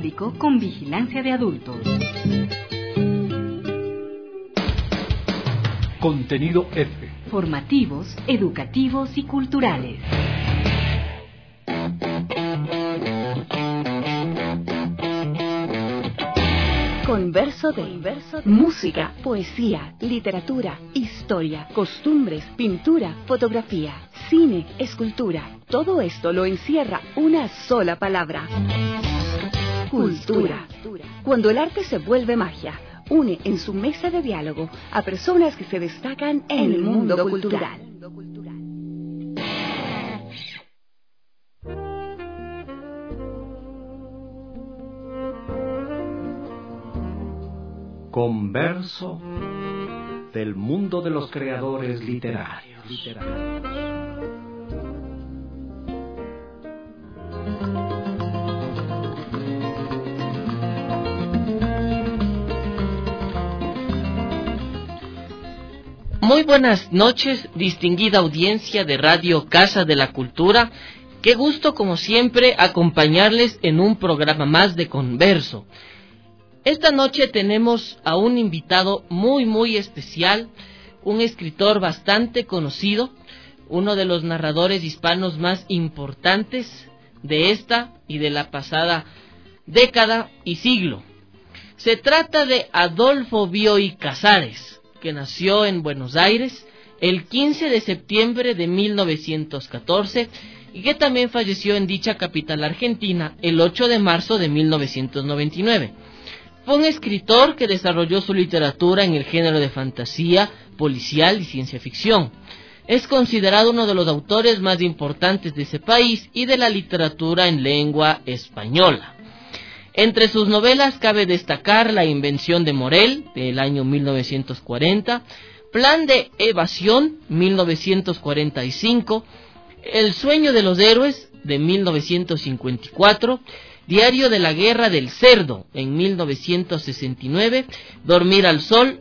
público con vigilancia de adultos. Contenido F. Formativos, educativos y culturales. Converso de música, poesía, literatura, historia, costumbres, pintura, fotografía, cine, escultura. Todo esto lo encierra una sola palabra: cultura. Cuando el arte se vuelve magia, une en su mesa de diálogo a personas que se destacan en el mundo cultural. Converso del mundo de los creadores literarios. Muy buenas noches, distinguida audiencia de Radio Casa de la Cultura. Qué gusto, como siempre, acompañarles en un programa más de Converso. Esta noche tenemos a un invitado muy especial, un escritor bastante conocido, uno de los narradores hispanos más importantes de esta y de la pasada década y siglo. Se trata de Adolfo Bioy Casares, que nació en Buenos Aires el 15 de septiembre de 1914 y que también falleció en dicha capital argentina el 8 de marzo de 1999. Fue un escritor que desarrolló su literatura en el género de fantasía, policial y ciencia ficción. Es considerado uno de los autores más importantes de ese país y de la literatura en lengua española. Entre sus novelas cabe destacar La invención de Morel, del año 1940, Plan de evasión, 1945, El sueño de los héroes, de 1954, Diario de la guerra del cerdo, en 1969, Dormir al sol,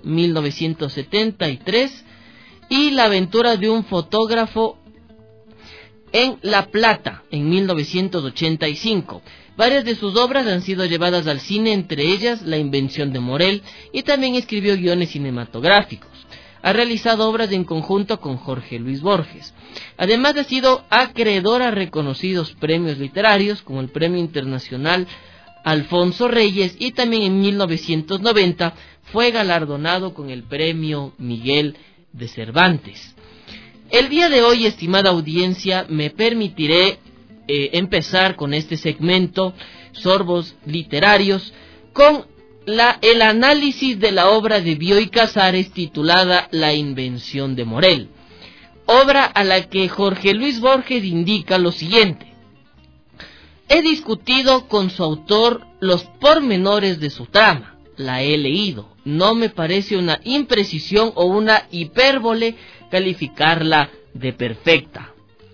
1973, y La aventura de un fotógrafo en La Plata, en 1985. Varias de sus obras han sido llevadas al cine, entre ellas La invención de Morel, y también escribió guiones cinematográficos. Ha realizado obras en conjunto con Jorge Luis Borges. Además, ha sido acreedor a reconocidos premios literarios, como el Premio Internacional Alfonso Reyes, y también en 1990 fue galardonado con el Premio Miguel de Cervantes. El día de hoy, estimada audiencia, me permitiré empezar con este segmento, Sorbos Literarios, con el análisis de la obra de Bioy Casares titulada La invención de Morel, obra a la que Jorge Luis Borges indica lo siguiente: he discutido con su autor los pormenores de su trama, la he leído, no me parece una imprecisión o una hipérbole calificarla de perfecta.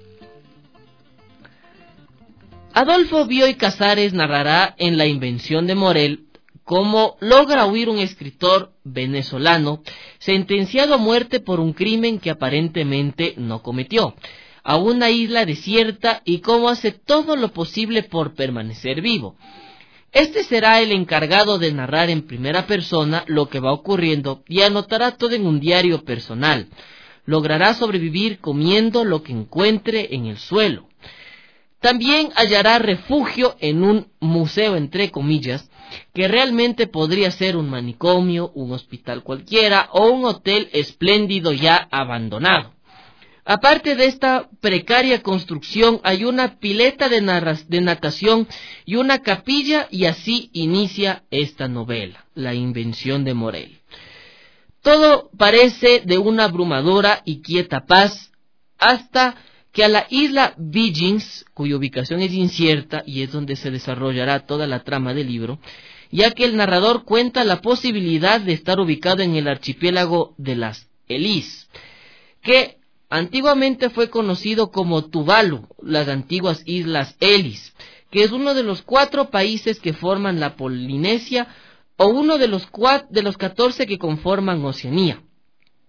Adolfo Bioy Casares narrará en La invención de Morel cómo logra huir un escritor venezolano sentenciado a muerte por un crimen que aparentemente no cometió, a una isla desierta, y cómo hace todo lo posible por permanecer vivo. Este será el encargado de narrar en primera persona lo que va ocurriendo y anotará todo en un diario personal. Logrará sobrevivir comiendo lo que encuentre en el suelo. También hallará refugio en un museo, entre comillas, que realmente podría ser un manicomio, un hospital cualquiera o un hotel espléndido ya abandonado. Aparte de esta precaria construcción, hay una pileta de natación y una capilla, y así inicia esta novela, La invención de Morel. Todo parece de una abrumadora y quieta paz, hasta que a la isla Vigins, cuya ubicación es incierta y es donde se desarrollará toda la trama del libro, ya que el narrador cuenta la posibilidad de estar ubicado en el archipiélago de las Elís, que antiguamente fue conocido como Tuvalu, las antiguas islas Elis, que es uno de los 4 países que forman la Polinesia, o uno de los 14 que conforman Oceanía.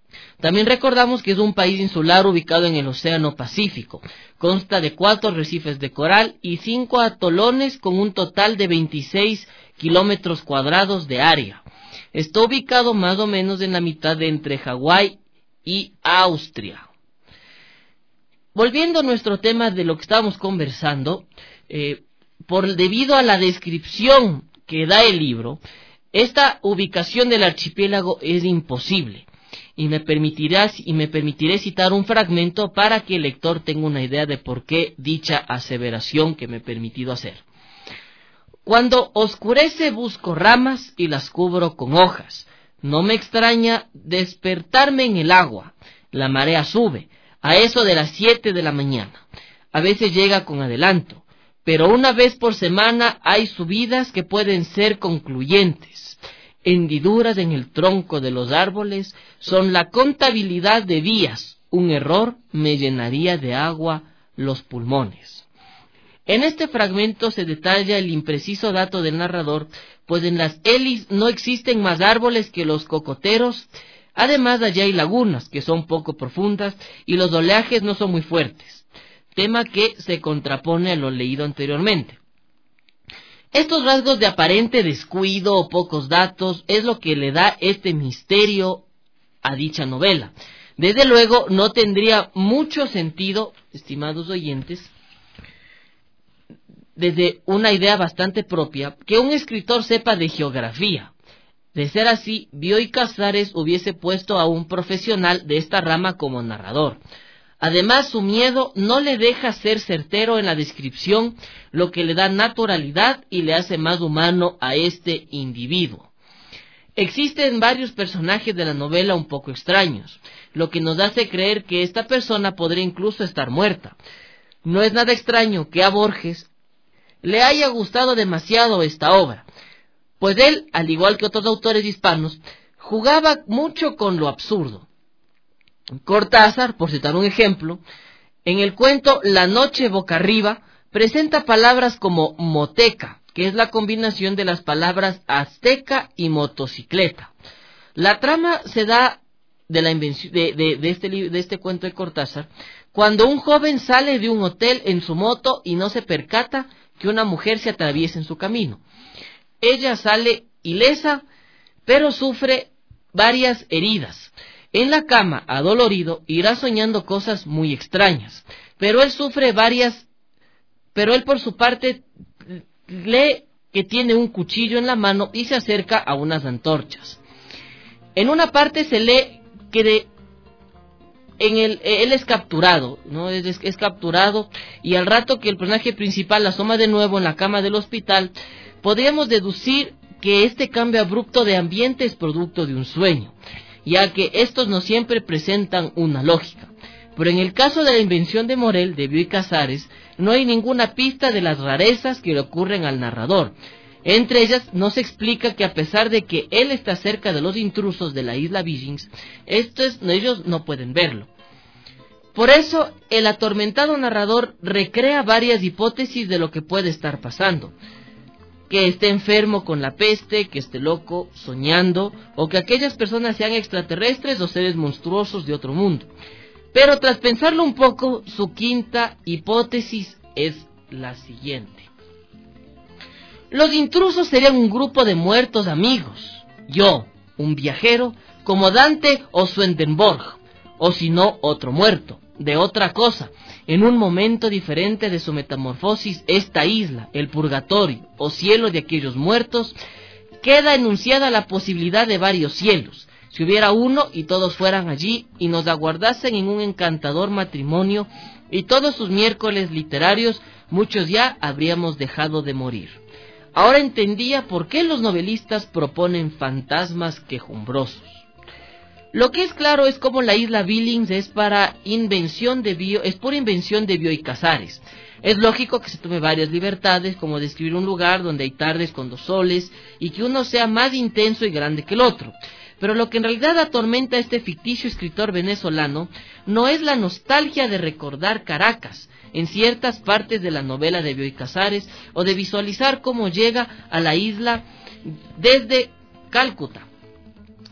También recordamos que es un país insular ubicado en el Océano Pacífico. Consta de 4 arrecifes de coral y 5 atolones con un total de 26 kilómetros cuadrados de área. Está ubicado más o menos en la mitad de entre Hawái y Austria. Volviendo a nuestro tema de lo que estábamos conversando, debido a la descripción que da el libro, esta ubicación del archipiélago es imposible. Y me permitiré citar un fragmento para que el lector tenga una idea de por qué dicha aseveración que me he permitido hacer. Cuando oscurece busco ramas y las cubro con hojas. No me extraña despertarme en el agua. La marea sube, a eso de las 7 de la mañana. A veces llega con adelanto, pero una vez por semana hay subidas que pueden ser concluyentes. Hendiduras en el tronco de los árboles son la contabilidad de días. Un error me llenaría de agua los pulmones. En este fragmento se detalla el impreciso dato del narrador, pues en las Elis no existen más árboles que los cocoteros. Además, allí hay lagunas que son poco profundas y los oleajes no son muy fuertes, tema que se contrapone a lo leído anteriormente. Estos rasgos de aparente descuido o pocos datos es lo que le da este misterio a dicha novela. Desde luego no tendría mucho sentido, estimados oyentes, desde una idea bastante propia, que un escritor sepa de geografía. De ser así, Bioy Casares hubiese puesto a un profesional de esta rama como narrador. Además, su miedo no le deja ser certero en la descripción, lo que le da naturalidad y le hace más humano a este individuo. Existen varios personajes de la novela un poco extraños, lo que nos hace creer que esta persona podría incluso estar muerta. No es nada extraño que a Borges le haya gustado demasiado esta obra, pues él, al igual que otros autores hispanos, jugaba mucho con lo absurdo. Cortázar, por citar un ejemplo, en el cuento La noche boca arriba, presenta palabras como moteca, que es la combinación de las palabras azteca y motocicleta. La trama se da de la invención de este cuento de Cortázar, cuando un joven sale de un hotel en su moto y no se percata que una mujer se atraviesa en su camino. Ella sale ilesa, pero sufre varias heridas. En la cama, adolorido, irá soñando cosas muy extrañas, pero él por su parte lee que tiene un cuchillo en la mano y se acerca a unas antorchas. En una parte se lee que él es capturado, ¿no? Es capturado, y al rato que el personaje principal asoma de nuevo en la cama del hospital, podríamos deducir que este cambio abrupto de ambiente es producto de un sueño, ya que estos no siempre presentan una lógica. Pero en el caso de la invención de Morel, de Bioy Casares, no hay ninguna pista de las rarezas que le ocurren al narrador. Entre ellas, no se explica que a pesar de que él está cerca de los intrusos de la isla Vigins, ellos no pueden verlo. Por eso, el atormentado narrador recrea varias hipótesis de lo que puede estar pasando. Que esté enfermo con la peste, que esté loco, soñando, o que aquellas personas sean extraterrestres o seres monstruosos de otro mundo. Pero tras pensarlo un poco, su quinta hipótesis es la siguiente. Los intrusos serían un grupo de muertos amigos. Yo, un viajero, como Dante o Swedenborg, o si no, otro muerto, de otra cosa. En un momento diferente de su metamorfosis, esta isla, el purgatorio o cielo de aquellos muertos, queda enunciada la posibilidad de varios cielos. Si hubiera uno y todos fueran allí y nos aguardasen en un encantador matrimonio y todos sus miércoles literarios, muchos ya habríamos dejado de morir. Ahora entendía por qué los novelistas proponen fantasmas quejumbrosos. Lo que es claro es cómo la isla Billings es pura invención de Bioy Casares. Es lógico que se tome varias libertades, como describir un lugar donde hay tardes con 2 soles y que uno sea más intenso y grande que el otro. Pero lo que en realidad atormenta a este ficticio escritor venezolano no es la nostalgia de recordar Caracas en ciertas partes de la novela de Bioy Casares o de visualizar cómo llega a la isla desde Calcuta.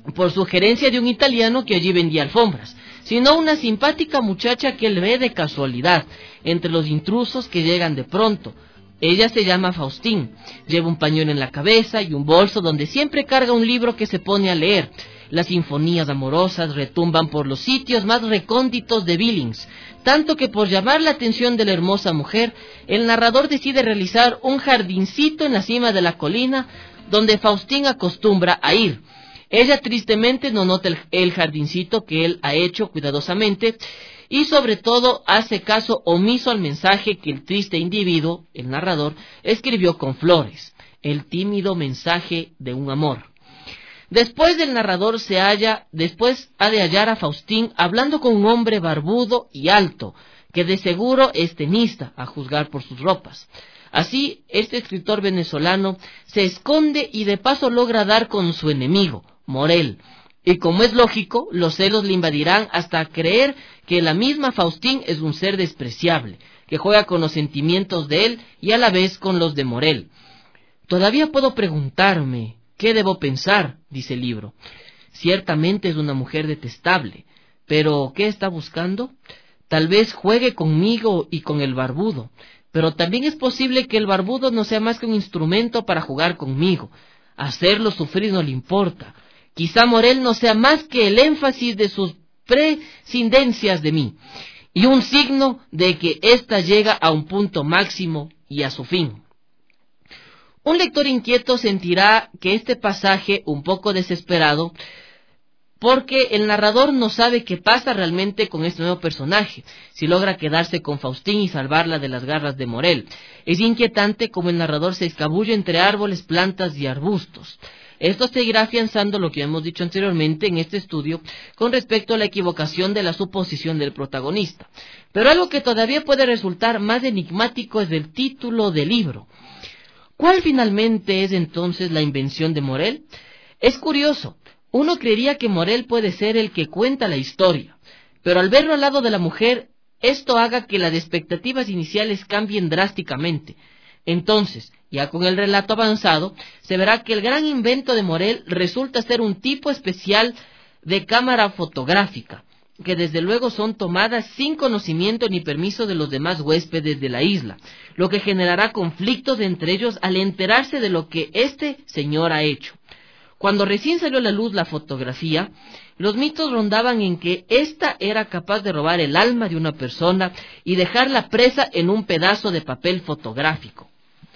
por sugerencia de un italiano que allí vendía alfombras, sino una simpática muchacha que él ve de casualidad entre los intrusos que llegan de pronto. Ella se llama Faustín, lleva un pañuelo en la cabeza y un bolso donde siempre carga un libro que se pone a leer. Las sinfonías amorosas retumban por los sitios más recónditos de Billings, tanto que por llamar la atención de la hermosa mujer, el narrador decide realizar un jardincito en la cima de la colina donde Faustín acostumbra a ir. Ella tristemente no nota el jardincito que él ha hecho cuidadosamente y sobre todo hace caso omiso al mensaje que el triste individuo, el narrador, escribió con flores, el tímido mensaje de un amor. Después del narrador después ha de hallar a Faustín hablando con un hombre barbudo y alto, que de seguro es tenista, a juzgar por sus ropas. Así, este escritor venezolano se esconde y de paso logra dar con su enemigo, Morel, y como es lógico, los celos le invadirán hasta creer que la misma Faustín es un ser despreciable, que juega con los sentimientos de él y a la vez con los de Morel. Todavía puedo preguntarme, ¿qué debo pensar?, dice el libro. Ciertamente es una mujer detestable, pero ¿qué está buscando? Tal vez juegue conmigo y con el barbudo, pero también es posible que el barbudo no sea más que un instrumento para jugar conmigo. Hacerlo sufrir no le importa. Quizá Morel no sea más que el énfasis de sus prescindencias de mí, y un signo de que ésta llega a un punto máximo y a su fin. Un lector inquieto sentirá que este pasaje un poco desesperado, porque el narrador no sabe qué pasa realmente con este nuevo personaje, si logra quedarse con Faustín y salvarla de las garras de Morel. Es inquietante como el narrador se escabulle entre árboles, plantas y arbustos. Esto seguirá afianzando lo que hemos dicho anteriormente en este estudio con respecto a la equivocación de la suposición del protagonista. Pero algo que todavía puede resultar más enigmático es el título del libro. ¿Cuál finalmente es entonces la invención de Morel? Es curioso, uno creería que Morel puede ser el que cuenta la historia, pero al verlo al lado de la mujer, esto haga que las expectativas iniciales cambien drásticamente. Entonces, ya con el relato avanzado, se verá que el gran invento de Morel resulta ser un tipo especial de cámara fotográfica, que desde luego son tomadas sin conocimiento ni permiso de los demás huéspedes de la isla, lo que generará conflictos entre ellos al enterarse de lo que este señor ha hecho. Cuando recién salió a la luz la fotografía, los mitos rondaban en que ésta era capaz de robar el alma de una persona y dejarla presa en un pedazo de papel fotográfico.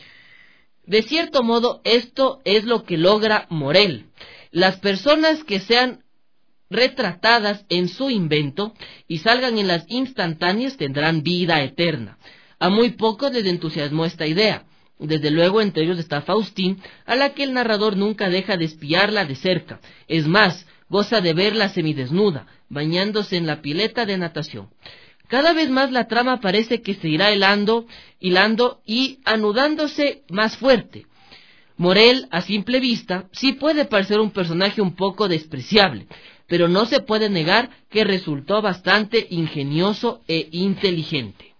De cierto modo, esto es lo que logra Morel. Las personas que sean retratadas en su invento y salgan en las instantáneas tendrán vida eterna. A muy pocos les entusiasmó esta idea. Desde luego entre ellos está Faustín, a la que el narrador nunca deja de espiarla de cerca. Es más, goza de verla semidesnuda, bañándose en la pileta de natación. Cada vez más la trama parece que se irá hilando y anudándose más fuerte. Morel, a simple vista, sí puede parecer un personaje un poco despreciable, pero no se puede negar que resultó bastante ingenioso e inteligente.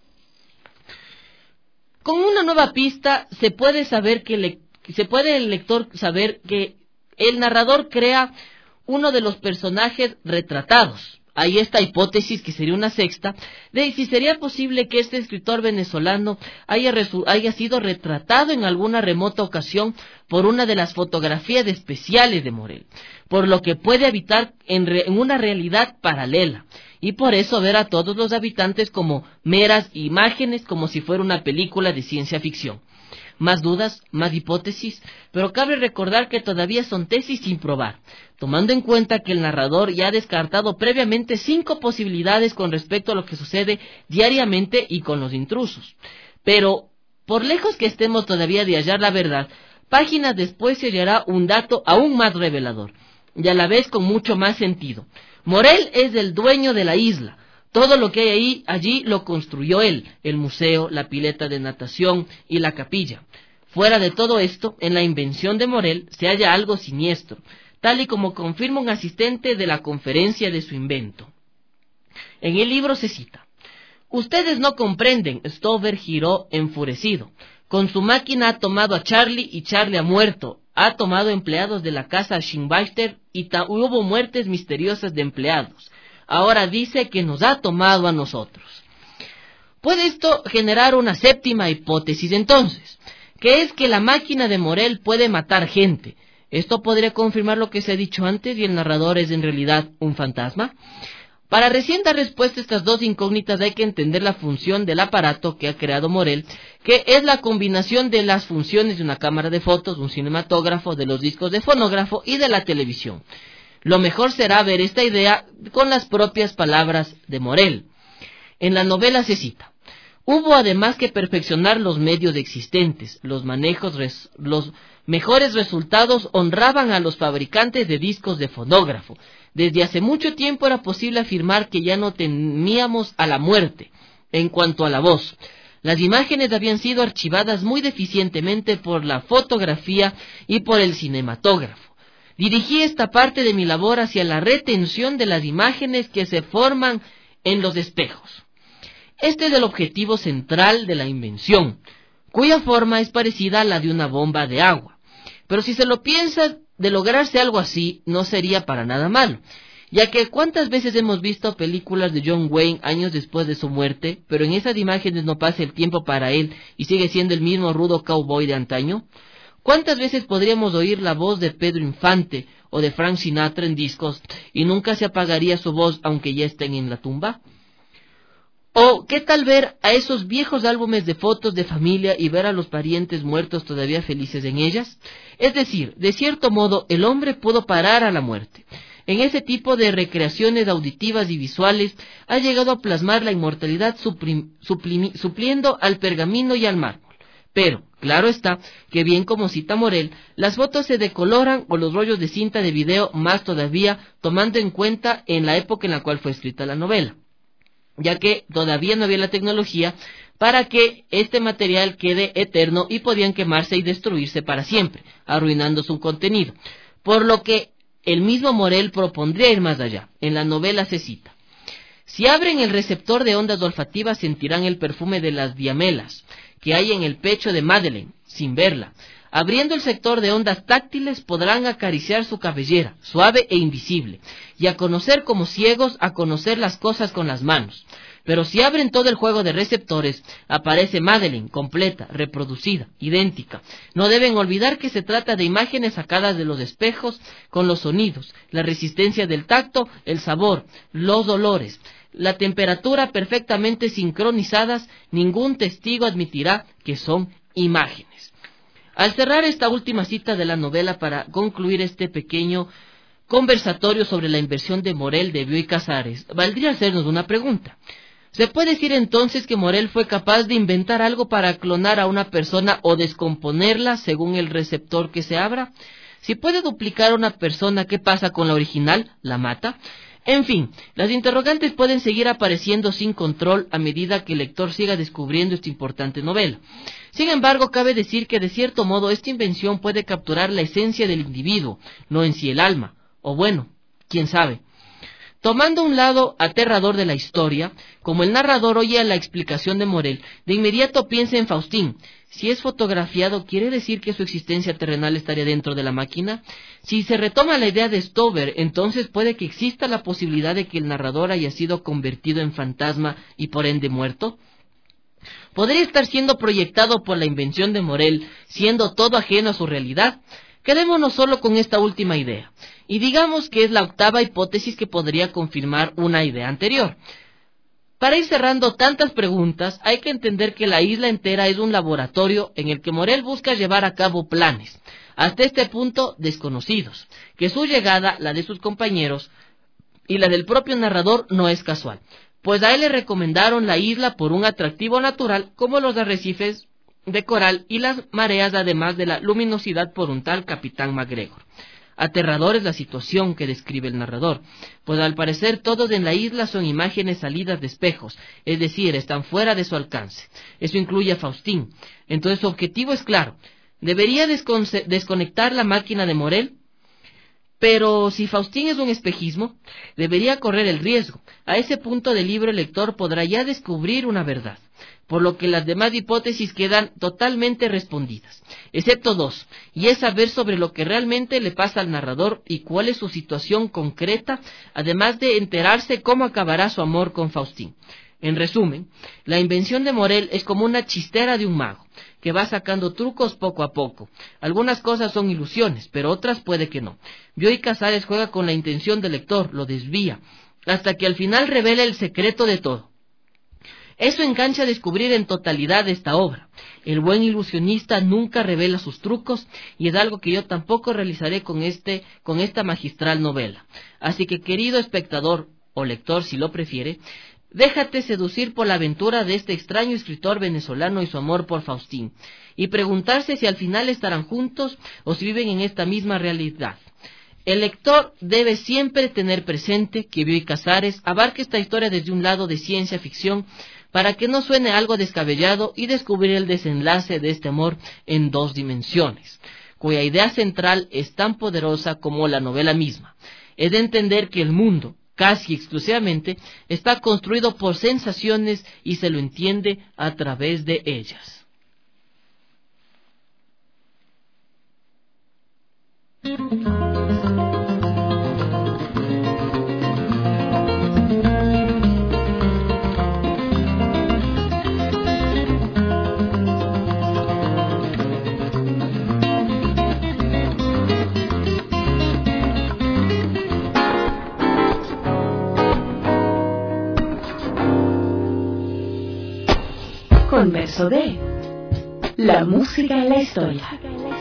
Con una nueva pista se puede el lector saber que el narrador crea uno de los personajes retratados. Hay esta hipótesis, que sería una sexta, de si sería posible que este escritor venezolano haya sido retratado en alguna remota ocasión por una de las fotografías especiales de Morel, por lo que puede habitar en una realidad paralela, y por eso ver a todos los habitantes como meras imágenes, como si fuera una película de ciencia ficción. Más dudas, más hipótesis, pero cabe recordar que todavía son tesis sin probar, tomando en cuenta que el narrador ya ha descartado previamente 5 posibilidades con respecto a lo que sucede diariamente y con los intrusos. Pero, por lejos que estemos todavía de hallar la verdad, páginas después se hallará un dato aún más revelador, y a la vez con mucho más sentido. Morel es el dueño de la isla. Todo lo que hay allí lo construyó él, el museo, la pileta de natación y la capilla. Fuera de todo esto, en la invención de Morel se halla algo siniestro, tal y como confirma un asistente de la conferencia de su invento. En el libro se cita: «Ustedes no comprenden», Stover giró enfurecido. «Con su máquina ha tomado a Charlie y Charlie ha muerto. ha tomado empleados de la casa Schindbacher y hubo muertes misteriosas de empleados. Ahora dice que nos ha tomado a nosotros. ¿Puede esto generar una séptima hipótesis entonces? Que es que la máquina de Morel puede matar gente. ¿Esto podría confirmar lo que se ha dicho antes y el narrador es en realidad un fantasma? Para recién dar respuesta a estas dos incógnitas hay que entender la función del aparato que ha creado Morel, que es la combinación de las funciones de una cámara de fotos, un cinematógrafo, de los discos de fonógrafo y de la televisión. Lo mejor será ver esta idea con las propias palabras de Morel. En la novela se cita: hubo además que perfeccionar los medios existentes, los mejores resultados honraban a los fabricantes de discos de fonógrafo. Desde hace mucho tiempo era posible afirmar que ya no temíamos a la muerte. En cuanto a la voz, las imágenes habían sido archivadas muy deficientemente por la fotografía y por el cinematógrafo. Dirigí esta parte de mi labor hacia la retención de las imágenes que se forman en los espejos. Este es el objetivo central de la invención, cuya forma es parecida a la de una bomba de agua. Pero si se lo piensa, de lograrse algo así, no sería para nada malo, ya que ¿cuántas veces hemos visto películas de John Wayne años después de su muerte, pero en esas imágenes no pasa el tiempo para él y sigue siendo el mismo rudo cowboy de antaño? ¿Cuántas veces podríamos oír la voz de Pedro Infante o de Frank Sinatra en discos y nunca se apagaría su voz aunque ya estén en la tumba? ¿O qué tal ver a esos viejos álbumes de fotos de familia y ver a los parientes muertos todavía felices en ellas? Es decir, de cierto modo, el hombre pudo parar a la muerte. En ese tipo de recreaciones auditivas y visuales ha llegado a plasmar la inmortalidad supliendo al pergamino y al mármol. Pero, claro está, que bien como cita Morel, las fotos se decoloran o los rollos de cinta de video más todavía, tomando en cuenta en la época en la cual fue escrita la novela, ya que todavía no había la tecnología para que este material quede eterno y podían quemarse y destruirse para siempre, arruinando su contenido. Por lo que el mismo Morel propondría ir más allá. En la novela se cita: si abren el receptor de ondas olfativas sentirán el perfume de las diamelas que hay en el pecho de Madeleine, sin verla. Abriendo el sector de ondas táctiles podrán acariciar su cabellera, suave e invisible, y a conocer como ciegos, a conocer las cosas con las manos. Pero si abren todo el juego de receptores, aparece Madeleine, completa, reproducida, idéntica. No deben olvidar que se trata de imágenes sacadas de los espejos con los sonidos, la resistencia del tacto, el sabor, los olores, la temperatura perfectamente sincronizadas. Ningún testigo admitirá que son imágenes. Al cerrar esta última cita de la novela para concluir este pequeño conversatorio sobre la invención de Morel de Bioy Casares, valdría hacernos una pregunta. ¿Se puede decir entonces que Morel fue capaz de inventar algo para clonar a una persona o descomponerla según el receptor que se abra? Si puede duplicar a una persona, ¿qué pasa con la original? ¿La mata? En fin, las interrogantes pueden seguir apareciendo sin control a medida que el lector siga descubriendo esta importante novela. Sin embargo, cabe decir que de cierto modo esta invención puede capturar la esencia del individuo, no en sí el alma, o bueno, quién sabe. Tomando un lado aterrador de la historia, como el narrador oye la explicación de Morel, de inmediato piensa en Faustín. Si es fotografiado, ¿quiere decir que su existencia terrenal estaría dentro de la máquina? Si se retoma la idea de Stover, entonces puede que exista la posibilidad de que el narrador haya sido convertido en fantasma y por ende muerto. ¿Podría estar siendo proyectado por la invención de Morel, siendo todo ajeno a su realidad? Quedémonos solo con esta última idea, y digamos que es la octava hipótesis que podría confirmar una idea anterior. Para ir cerrando tantas preguntas, hay que entender que la isla entera es un laboratorio en el que Morel busca llevar a cabo planes, hasta este punto desconocidos, que su llegada, la de sus compañeros y la del propio narrador no es casual, pues a él le recomendaron la isla por un atractivo natural como los arrecifes de coral y las mareas, además de la luminosidad por un tal Capitán MacGregor. Aterrador es la situación que describe el narrador, pues al parecer todos en la isla son imágenes salidas de espejos, es decir, están fuera de su alcance. Eso incluye a Faustín. Entonces su objetivo es claro. ¿Debería desconectar la máquina de Morel? Pero si Faustín es un espejismo, debería correr el riesgo. A ese punto del libro el lector podrá ya descubrir una verdad, por lo que las demás hipótesis quedan totalmente respondidas, excepto dos, y es saber sobre lo que realmente le pasa al narrador y cuál es su situación concreta, además de enterarse cómo acabará su amor con Faustín. En resumen, la invención de Morel es como una chistera de un mago, que va sacando trucos poco a poco. Algunas cosas son ilusiones, pero otras puede que no. Bioy Casares juega con la intención del lector, lo desvía, hasta que al final revela el secreto de todo. Eso engancha a descubrir en totalidad esta obra. El buen ilusionista nunca revela sus trucos, y es algo que yo tampoco realizaré con esta magistral novela. Así que, querido espectador, o lector si lo prefiere, déjate seducir por la aventura de este extraño escritor venezolano y su amor por Faustín, y preguntarse si al final estarán juntos o si viven en esta misma realidad. El lector debe siempre tener presente que Bioy Casares abarca esta historia desde un lado de ciencia ficción para que no suene algo descabellado y descubrir el desenlace de este amor en dos dimensiones, cuya idea central es tan poderosa como la novela misma. Es de entender que el mundo, casi exclusivamente, está construido por sensaciones y se lo entiende a través de ellas. Converso de la música en la historia.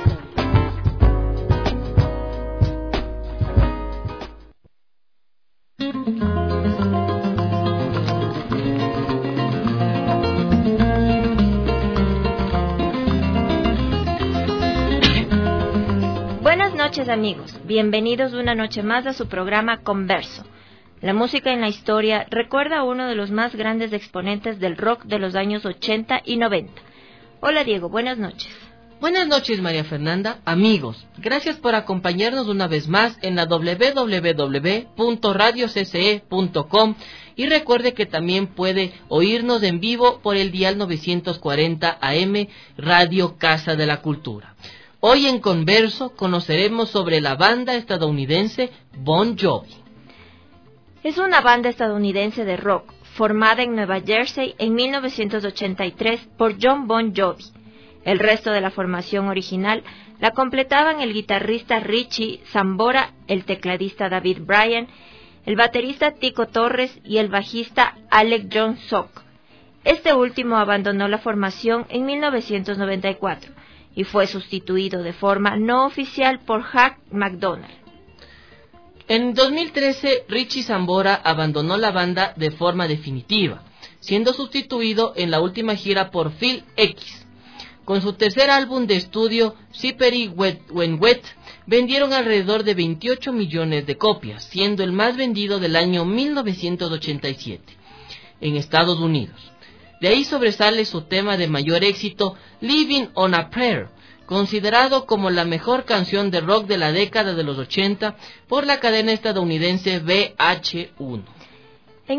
Buenas noches, amigos, bienvenidos una noche más a su programa Converso. La música en la historia recuerda a uno de los más grandes exponentes del rock de los años 80 y 90. Hola Diego, buenas noches. Buenas noches, María Fernanda. Amigos, gracias por acompañarnos una vez más en la www.radiocce.com y recuerde que también puede oírnos en vivo por el dial 940 AM Radio Casa de la Cultura. Hoy en Converso conoceremos sobre la banda estadounidense Bon Jovi. Es una banda estadounidense de rock, formada en Nueva Jersey en 1983 por Jon Bon Jovi. El resto de la formación original la completaban el guitarrista Richie Sambora, el tecladista David Bryan, el baterista Tico Torres y el bajista Alec John Sock. Este último abandonó la formación en 1994 y fue sustituido de forma no oficial por Hugh McDonald. En 2013, Richie Sambora abandonó la banda de forma definitiva, siendo sustituido en la última gira por Phil X. Con su tercer álbum de estudio, Slippery When Wet, vendieron alrededor de 28 millones de copias, siendo el más vendido del año 1987, en Estados Unidos. De ahí sobresale su tema de mayor éxito, Living on a Prayer, considerado como la mejor canción de rock de la década de los 80 por la cadena estadounidense VH1. En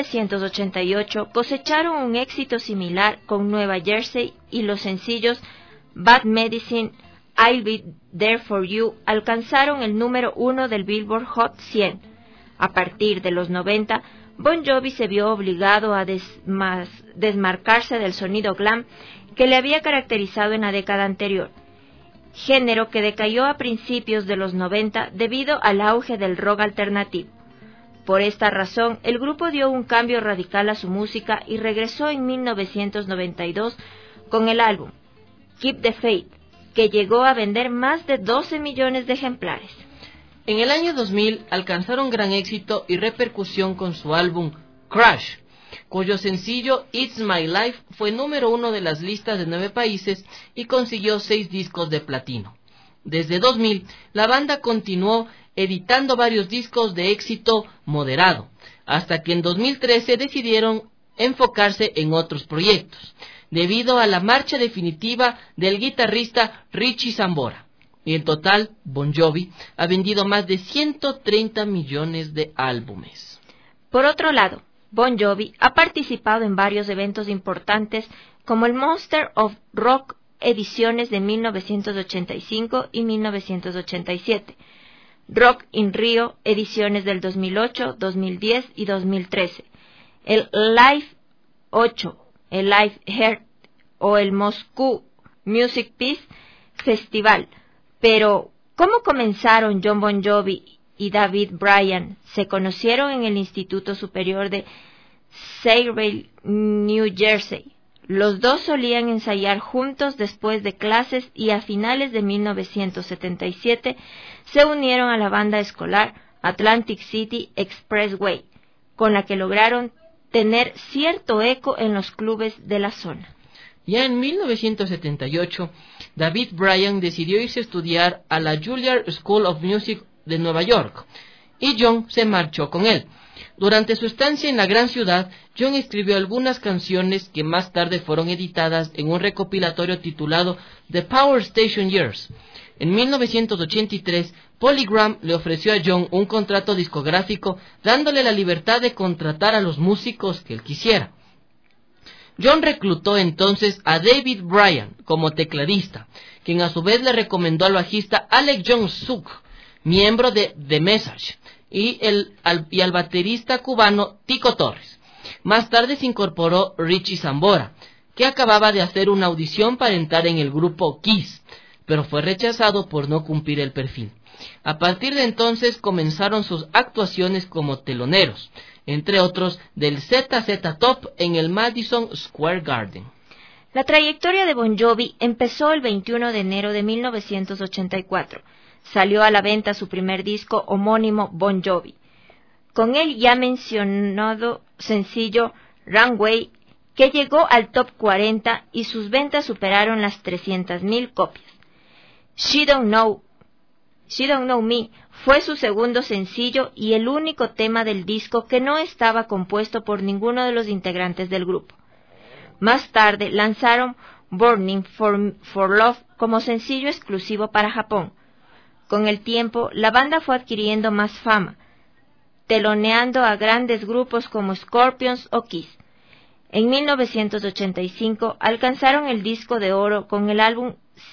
1988 cosecharon un éxito similar con Nueva Jersey y los sencillos Bad Medicine, I'll Be There For You alcanzaron el número 1 del Billboard Hot 100. A partir de los 90, Bon Jovi se vio obligado a desmarcarse del sonido glam que le había caracterizado en la década anterior, género que decayó a principios de los 90 debido al auge del rock alternativo. Por esta razón, el grupo dio un cambio radical a su música y regresó en 1992 con el álbum Keep the Faith, que llegó a vender más de 12 millones de ejemplares. En el año 2000 alcanzaron gran éxito y repercusión con su álbum Crash, cuyo sencillo It's My Life fue número 1 de las listas de 9 países y consiguió 6 discos de platino. Desde 2000, la banda continuó editando varios discos de éxito moderado, hasta que en 2013 decidieron enfocarse en otros proyectos, debido a la marcha definitiva del guitarrista Richie Sambora. y en total Bon Jovi ha vendido más de 130 millones de álbumes. Por otro lado, Bon Jovi ha participado en varios eventos importantes como el Monster of Rock ediciones de 1985 y 1987, Rock in Rio ediciones del 2008, 2010 y 2013, el Live 8, el Live Earth o el Moscow Music Peace Festival. Pero, ¿cómo comenzaron Jon Bon Jovi y David Bryan? Se conocieron en el Instituto Superior de Sayreville, New Jersey. Los dos solían ensayar juntos después de clases y a finales de 1977 se unieron a la banda escolar Atlantic City Expressway, con la que lograron tener cierto eco en los clubes de la zona. Ya en 1978, David Bryan decidió irse a estudiar a la Juilliard School of Music de Nueva York, y John se marchó con él. Durante su estancia en la gran ciudad, John escribió algunas canciones que más tarde fueron editadas en un recopilatorio titulado The Power Station Years. En 1983, Polygram le ofreció a John un contrato discográfico dándole la libertad de contratar a los músicos que él quisiera. John reclutó entonces a David Bryan como tecladista, quien a su vez le recomendó al bajista Alec John Suk, miembro de The Message, y al baterista cubano Tico Torres. Más tarde se incorporó Richie Sambora, que acababa de hacer una audición para entrar en el grupo Kiss, pero fue rechazado por no cumplir el perfil. A partir de entonces comenzaron sus actuaciones como teloneros, entre otros del ZZ Top en el Madison Square Garden. La trayectoria de Bon Jovi empezó el 21 de enero de 1984. Salió a la venta su primer disco homónimo Bon Jovi, con el ya mencionado sencillo Runway, que llegó al top 40 y sus ventas superaron las 300,000 copias. She Don't Know Me fue su segundo sencillo y el único tema del disco que no estaba compuesto por ninguno de los integrantes del grupo. Más tarde lanzaron Burning for Love como sencillo exclusivo para Japón. Con el tiempo, la banda fue adquiriendo más fama, teloneando a grandes grupos como Scorpions o Kiss. En 1985 alcanzaron el disco de oro con el álbum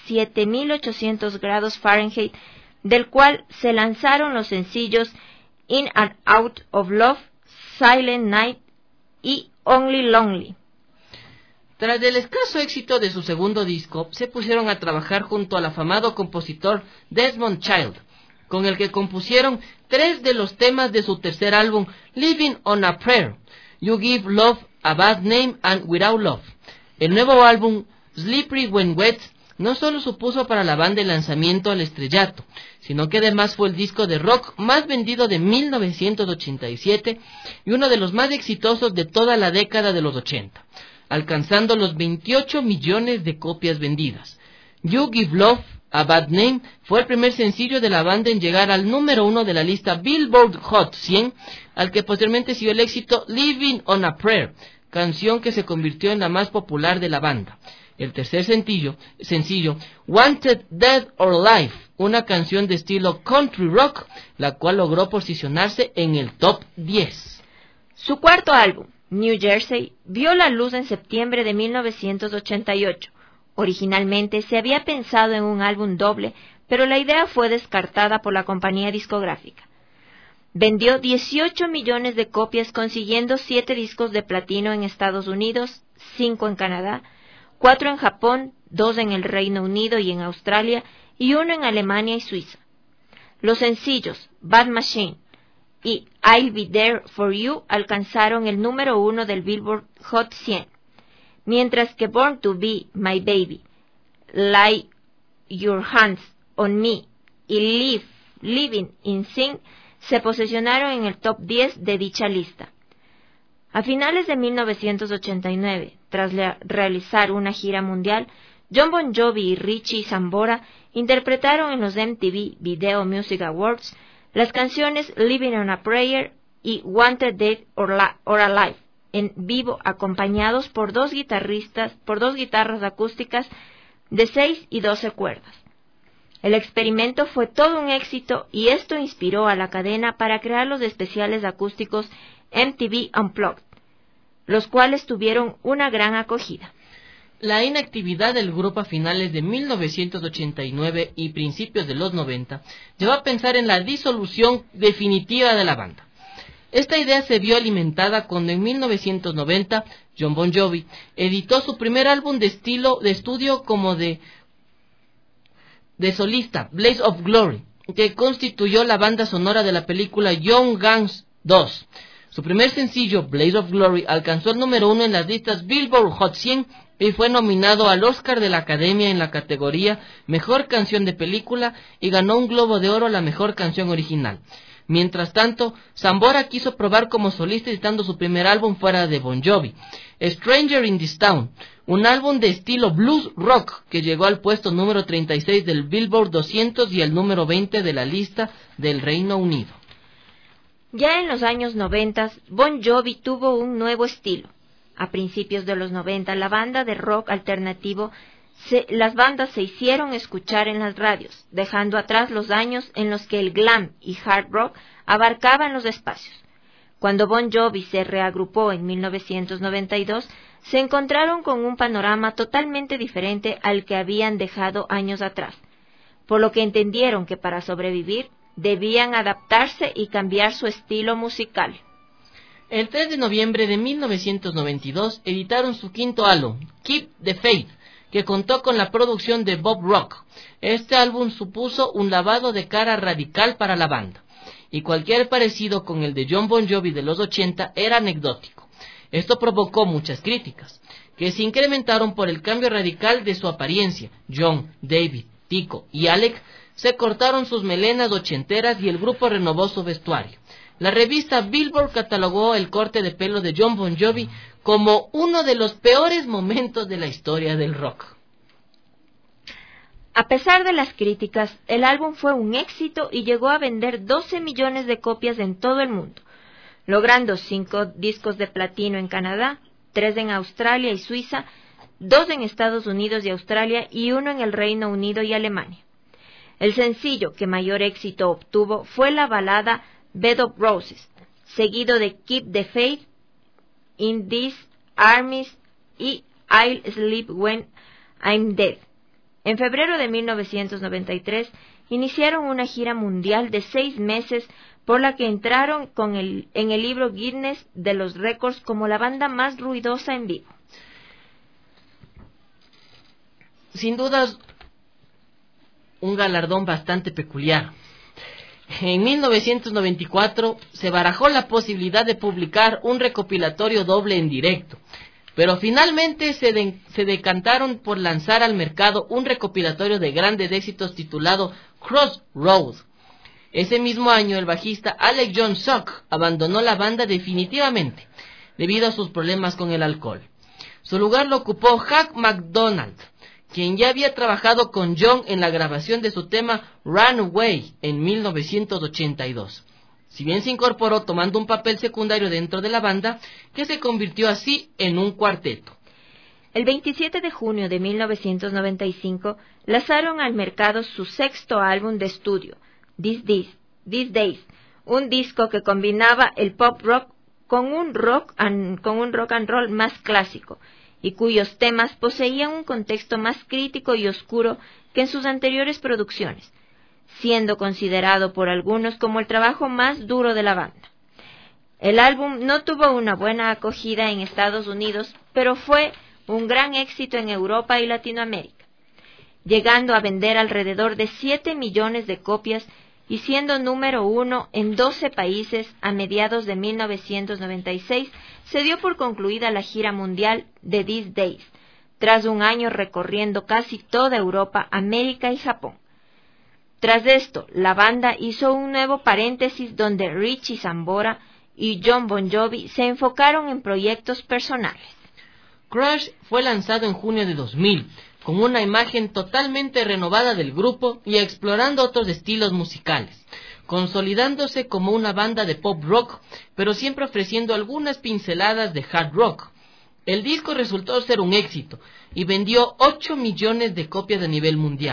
7800 grados Fahrenheit, del cual se lanzaron los sencillos In and Out of Love, Silent Night y Only Lonely. Tras el escaso éxito de su segundo disco, se pusieron a trabajar junto al afamado compositor Desmond Child, con el que compusieron 3 de los temas de su tercer álbum, Living on a Prayer, You Give Love a Bad Name and Without Love. El nuevo álbum, Slippery When Wet, no solo supuso para la banda el lanzamiento al estrellato, sino que además fue el disco de rock más vendido de 1987 y uno de los más exitosos de toda la década de los 80, alcanzando los 28 millones de copias vendidas. You Give Love a Bad Name fue el primer sencillo de la banda en llegar al número 1 de la lista Billboard Hot 100, al que posteriormente siguió el éxito Living on a Prayer, canción que se convirtió en la más popular de la banda. El tercer sencillo, Wanted Dead or Alive, una canción de estilo country rock, la cual logró posicionarse en el top 10. Su cuarto álbum, New Jersey, vio la luz en septiembre de 1988. Originalmente se había pensado en un álbum doble, pero la idea fue descartada por la compañía discográfica. Vendió 18 millones de copias, consiguiendo 7 discos de platino en Estados Unidos, 5 en Canadá, 4 en Japón, 2 en el Reino Unido y en Australia, y 1 en Alemania y Suiza. Los sencillos Bad Machine y I'll Be There For You alcanzaron el número 1 del Billboard Hot 100, mientras que Born to Be My Baby, Lay Your Hands on Me y Living in Sin se posicionaron en el top 10 de dicha lista. A finales de 1989, tras realizar una gira mundial, Jon Bon Jovi y Richie Sambora interpretaron en los MTV Video Music Awards las canciones Living on a Prayer y Wanted Dead or Alive en vivo, acompañados por dos guitarras acústicas de 6 y 12 cuerdas. El experimento fue todo un éxito y esto inspiró a la cadena para crear los especiales acústicos MTV Unplugged, los cuales tuvieron una gran acogida. La inactividad del grupo a finales de 1989 y principios de los 90 llevó a pensar en la disolución definitiva de la banda. Esta idea se vio alimentada cuando en 1990 Jon Bon Jovi editó su primer álbum de estudio como de solista, Blaze of Glory, que constituyó la banda sonora de la película Young Guns 2. Su primer sencillo, Blaze of Glory, alcanzó el número 1 en las listas Billboard Hot 100 y fue nominado al Oscar de la Academia en la categoría Mejor Canción de Película y ganó un Globo de Oro a la Mejor Canción Original. Mientras tanto, Zambora quiso probar como solista editando su primer álbum fuera de Bon Jovi, Stranger in This Town, un álbum de estilo blues rock que llegó al puesto número 36 del Billboard 200 y el número 20 de la lista del Reino Unido. Ya en los años 90, Bon Jovi tuvo un nuevo estilo. A principios de los 90, la banda de rock alternativo las bandas se hicieron escuchar en las radios, dejando atrás los años en los que el glam y hard rock abarcaban los espacios. Cuando Bon Jovi se reagrupó en 1992, se encontraron con un panorama totalmente diferente al que habían dejado años atrás, por lo que entendieron que para sobrevivir debían adaptarse y cambiar su estilo musical. El 3 de noviembre de 1992 editaron su quinto álbum, Keep the Faith, que contó con la producción de Bob Rock. Este álbum supuso un lavado de cara radical para la banda, y cualquier parecido con el de Jon Bon Jovi de los 80 era anecdótico. Esto provocó muchas críticas, que se incrementaron por el cambio radical de su apariencia. John, David, Tico y Alec se cortaron sus melenas ochenteras y el grupo renovó su vestuario. La revista Billboard catalogó el corte de pelo de Jon Bon Jovi como uno de los peores momentos de la historia del rock. A pesar de las críticas, el álbum fue un éxito y llegó a vender 12 millones de copias en todo el mundo, logrando 5 discos de platino en Canadá, 3 en Australia y Suiza, 2 en Estados Unidos y Australia y 1 en el Reino Unido y Alemania. El sencillo que mayor éxito obtuvo fue la balada Bed of Roses, seguido de Keep the Faith, In These Armies y I'll Sleep When I'm Dead. En febrero de 1993 iniciaron una gira mundial de 6 meses por la que entraron en el libro Guinness de los récords como la banda más ruidosa en vivo. Sin dudas, un galardón bastante peculiar. En 1994 se barajó la posibilidad de publicar un recopilatorio doble en directo, pero finalmente se decantaron por lanzar al mercado un recopilatorio de grandes éxitos titulado Crossroads. Ese mismo año el bajista Alec John Sock abandonó la banda definitivamente debido a sus problemas con el alcohol. Su lugar lo ocupó Hugh McDonald, quien ya había trabajado con John en la grabación de su tema Runaway en 1982. Si bien se incorporó tomando un papel secundario dentro de la banda, que se convirtió así en un cuarteto. El 27 de junio de 1995 lanzaron al mercado su sexto álbum de estudio, These Days, un disco que combinaba el pop rock con un rock and roll más clásico, y cuyos temas poseían un contexto más crítico y oscuro que en sus anteriores producciones, siendo considerado por algunos como el trabajo más duro de la banda. El álbum no tuvo una buena acogida en Estados Unidos, pero fue un gran éxito en Europa y Latinoamérica, llegando a vender alrededor de 7 millones de copias y siendo número 1 en 12 países a mediados de 1996, se dio por concluida la gira mundial de These Days, tras un año recorriendo casi toda Europa, América y Japón. Tras esto, la banda hizo un nuevo paréntesis donde Richie Sambora y Jon Bon Jovi se enfocaron en proyectos personales. Crush fue lanzado en junio de 2000, con una imagen totalmente renovada del grupo y explorando otros estilos musicales, consolidándose como una banda de pop rock, pero siempre ofreciendo algunas pinceladas de hard rock. El disco resultó ser un éxito y vendió 8 millones de copias a nivel mundial.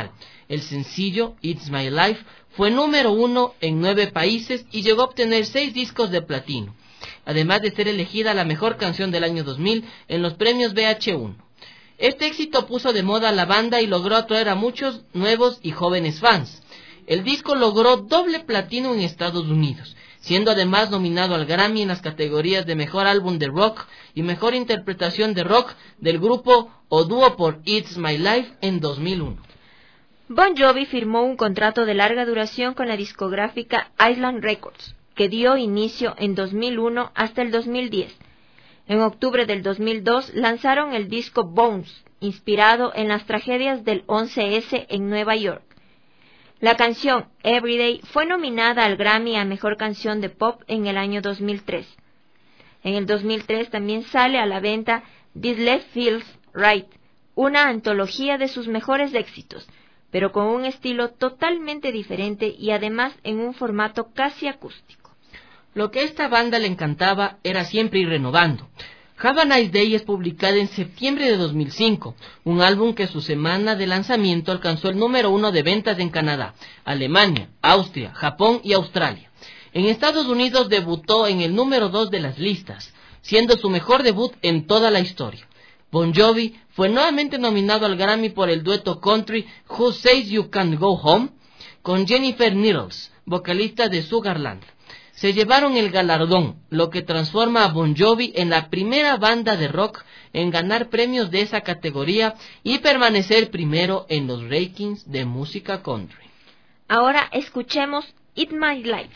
El sencillo It's My Life fue número 1 en 9 países y llegó a obtener 6 discos de platino, además de ser elegida la mejor canción del año 2000 en los premios VH1. Este éxito puso de moda a la banda y logró atraer a muchos nuevos y jóvenes fans. El disco logró doble platino en Estados Unidos, siendo además nominado al Grammy en las categorías de Mejor Álbum de Rock y Mejor Interpretación de Rock del grupo o dúo por It's My Life en 2001. Bon Jovi firmó un contrato de larga duración con la discográfica Island Records, que dio inicio en 2001 hasta el 2010. En octubre del 2002 lanzaron el disco Bones, inspirado en las tragedias del 11S en Nueva York. La canción Everyday fue nominada al Grammy a Mejor Canción de Pop en el año 2003. En el 2003 también sale a la venta This Left Feels Right, una antología de sus mejores éxitos, pero con un estilo totalmente diferente y además en un formato casi acústico. Lo que a esta banda le encantaba era siempre ir renovando. Have a Nice Day es publicada en septiembre de 2005, un álbum que su semana de lanzamiento alcanzó el número 1 de ventas en Canadá, Alemania, Austria, Japón y Australia. En Estados Unidos debutó en el número 2 de las listas, siendo su mejor debut en toda la historia. Bon Jovi fue nuevamente nominado al Grammy por el dueto country Who Says You Can't Go Home con Jennifer Needles, vocalista de Sugarland. Se llevaron el galardón, lo que transforma a Bon Jovi en la primera banda de rock en ganar premios de esa categoría y permanecer primero en los rankings de música country. Ahora escuchemos It's My Life.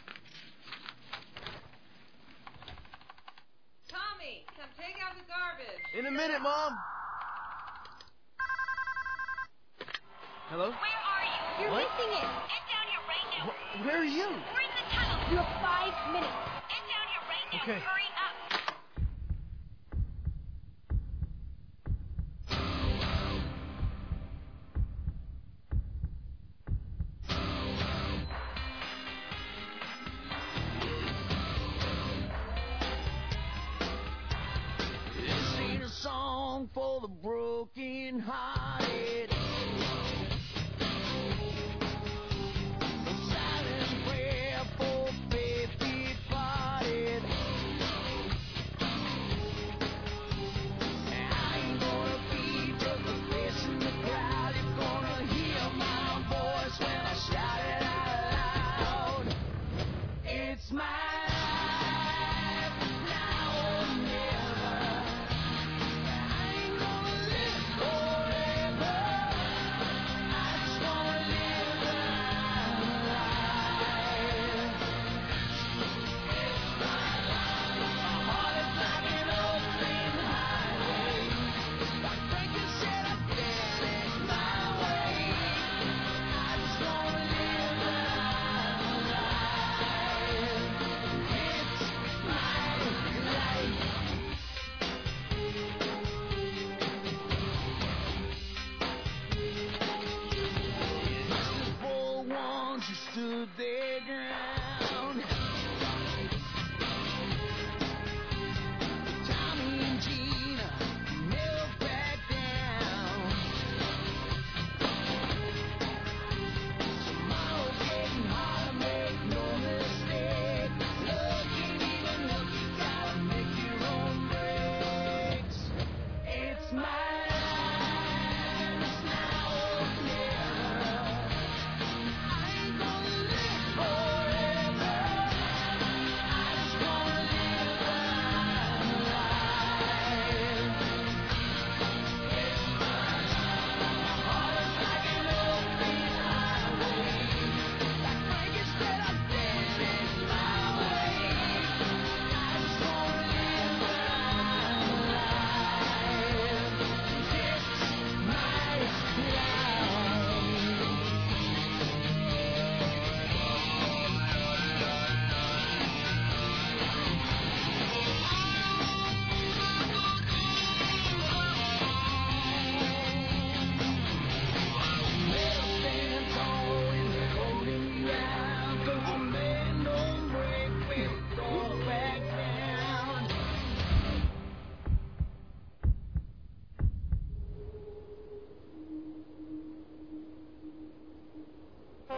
Tommy, come take out the garbage. In a minute, Mom. Hello? Where are you? You're What? missing it. Get down here right now. Where are you? We're in the tunnel. You have 5 minutes. Get down here right now. Okay. Hurry up. This ain't a song for the broken-hearted. A silent prayer for faith departed. I ain't gonna be just a face in the crowd. You're gonna hear my voice when I shout it out loud. It's my life now or never. I ain't gonna live forever. I just wanna live my life. It's my life. My heart is like an open highway. Like Franklin said, I did it my way. I just wanna live my life. It's my life. Just as bold ones who stood their ground. Tommy and Gina never back down. Tomorrow's getting harder, make no mistake. Love ain't even look, you gotta make your own breaks. It's my life, it's now or never. I ain't gonna live forever.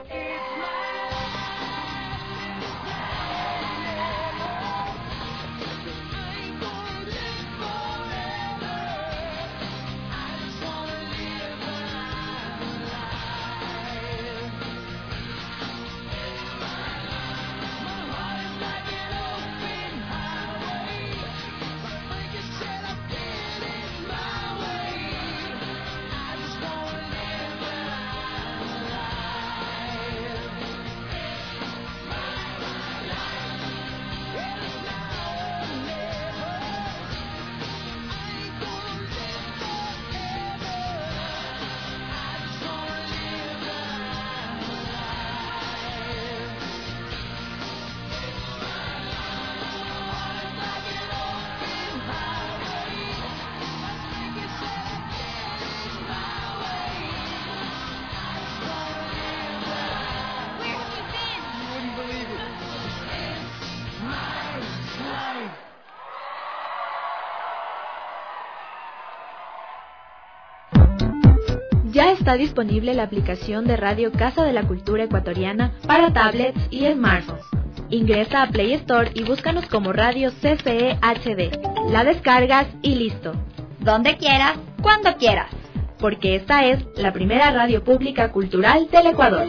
Ya está disponible la aplicación de Radio Casa de la Cultura Ecuatoriana para tablets y smartphones. Ingresa a Play Store y búscanos como Radio CFE HD. La descargas y listo. Donde quieras, cuando quieras. Porque esta es la primera radio pública cultural del Ecuador.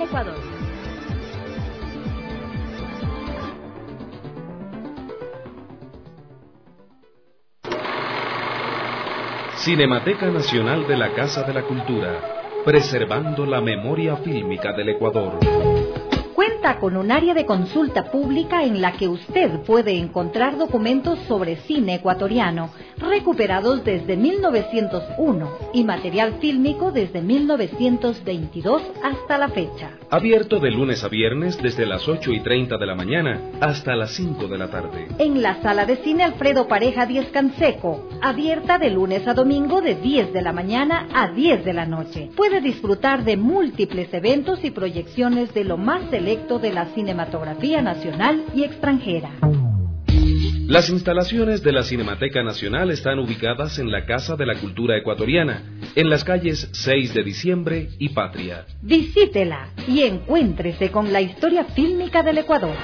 Cinemateca Nacional de la Casa de la Cultura, preservando la memoria fílmica del Ecuador. Cuenta con un área de consulta pública en la que usted puede encontrar documentos sobre cine ecuatoriano, recuperados desde 1901 y material fílmico desde 1922 hasta la fecha. Abierto de lunes a viernes desde las 8:30 de la mañana hasta las 5 de la tarde. En la sala de cine Alfredo Pareja 10 Canseco, abierta de lunes a domingo de 10 de la mañana a 10 de la noche. Puede disfrutar de múltiples eventos y proyecciones de lo más selecto de la cinematografía nacional y extranjera. Las instalaciones de la Cinemateca Nacional están ubicadas en la Casa de la Cultura Ecuatoriana, en las calles 6 de Diciembre y Patria. Visítela y encuéntrese con la historia fílmica del Ecuador.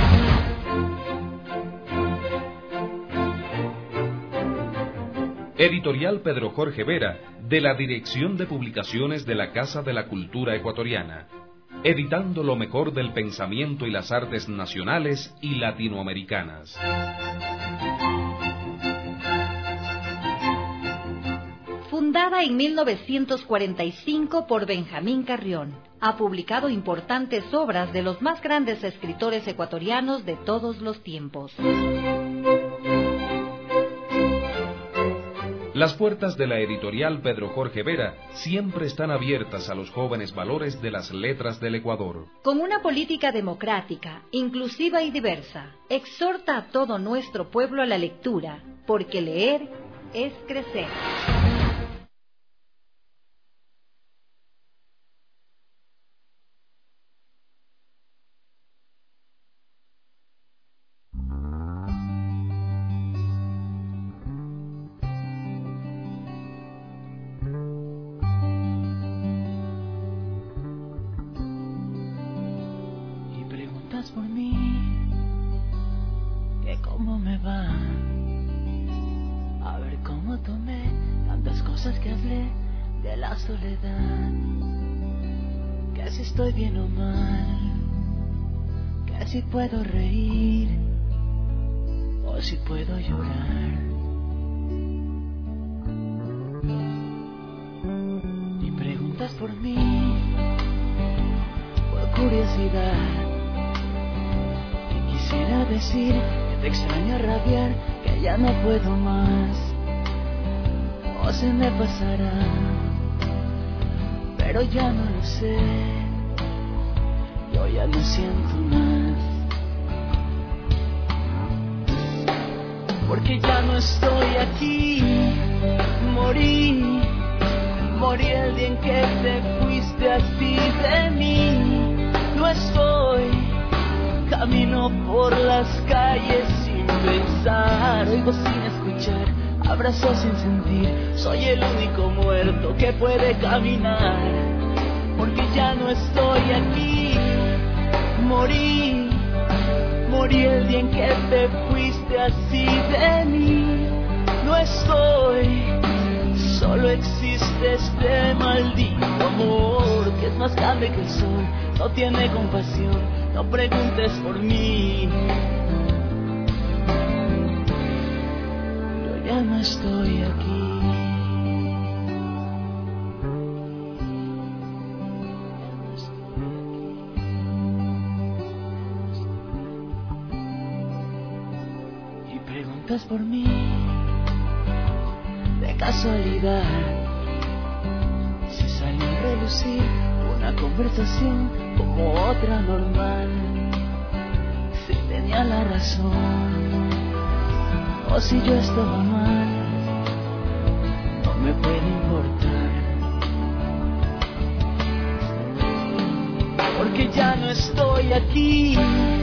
Editorial Pedro Jorge Vera, de la Dirección de Publicaciones de la Casa de la Cultura Ecuatoriana. Editando lo mejor del pensamiento y las artes nacionales y latinoamericanas. Fundada en 1945 por Benjamín Carrión, ha publicado importantes obras de los más grandes escritores ecuatorianos de todos los tiempos. Las puertas de la editorial Pedro Jorge Vera siempre están abiertas a los jóvenes valores de las letras del Ecuador. Con una política democrática, inclusiva y diversa, exhorta a todo nuestro pueblo a la lectura, porque leer es crecer. Por mí, que cómo me va, a ver cómo tomé tantas cosas que hablé de la soledad, que si estoy bien o mal, que si puedo reír o si puedo llorar. Y preguntas por mí, por curiosidad. Quisiera decir que te extraño rabiar, que ya no puedo más, o se me pasará, pero ya no lo sé, yo ya no siento más, porque ya no estoy aquí, morí el día en que te fuiste así de mí, no estoy. Camino por las calles sin pensar, oigo sin escuchar, abrazo sin sentir, soy el único muerto que puede caminar. porque ya no estoy aquí. Morí el día en que te fuiste así de mí. No estoy, solo existe este maldito amor que es más grande que el sol, no tiene compasión, no preguntes por mí. Yo ya no estoy aquí. Preguntas por mí, de casualidad, si salió a relucir una conversación como otra normal, si tenía la razón, o si yo estaba mal, no me puede importar, porque ya no estoy aquí.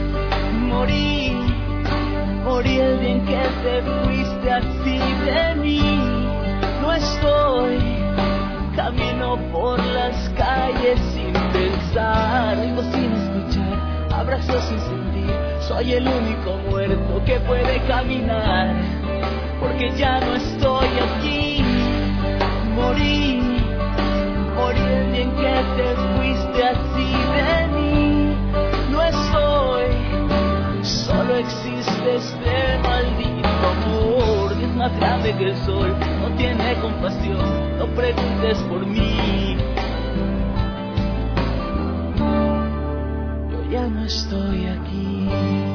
Morí el día en que te fuiste así de mí. No estoy, camino por las calles sin pensar, vivo sin escuchar, abrazo sin sentir. Soy el único muerto que puede caminar, porque ya no estoy aquí. Morí el día en que te fuiste así de mí. No estoy, solo existe este maldito amor que es más grande que el sol, no tiene compasión, no preguntes por mí. Yo ya no estoy aquí.